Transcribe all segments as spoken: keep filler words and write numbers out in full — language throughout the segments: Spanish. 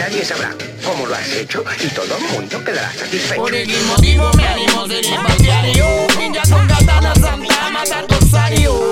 Nadie sabrá cómo lo has hecho y todo el mundo quedará satisfecho. Por el motivo me animo de ir diario. Ninja con katana santa matar corsario.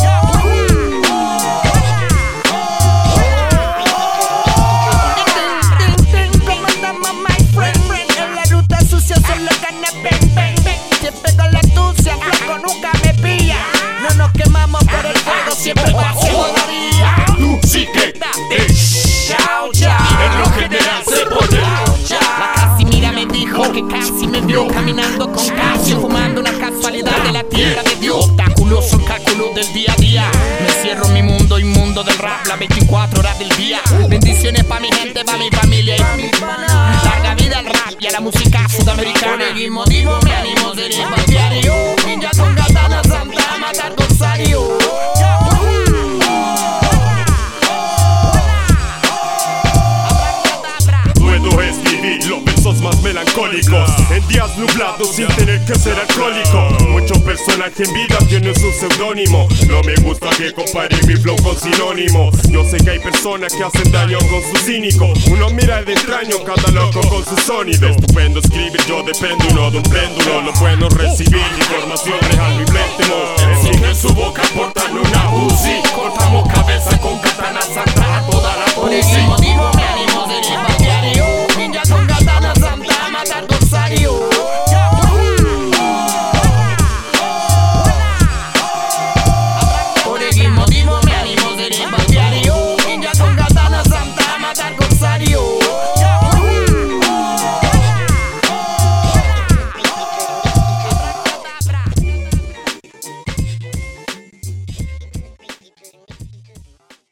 En la ruta sucia solo gana pen pen. Siempre con la astucia, flaco nunca me pilla. No nos quemamos por el fuego, siempre pasemos la vía. Tú sí que te Chao, chao. en lo general se pone. La Casimira me dijo que casi me vio caminando con Casio, fumando una casualidad de la tierra de Dios. Obstaculoso el cálculo del día a día. Me cierro en mi mundo inmundo del rap, las veinticuatro horas del día. Bendiciones pa' mi gente, pa' mi familia y pa' mi pana. Larga vida al rap y a la música sudamericana. Por el motivo me animo de ir diario. Ninja con katana santa matar corsario. Puedo escribir los versos más melancólicos en días nublados sin tener que ser alcohólico. Muchos personajes en vida tienen su seudónimo. No me gusta que compare mi flow con sinónimo. Yo sé que hay personas que hacen daño con su cínico. Uno mira de extraño, cada loco con su sonido. Estupendo escribir, yo dependo uno de un péndulo. No puedo recibir información real y blétimo. En su boca portan una Uzi. Cortamos cabeza con katana.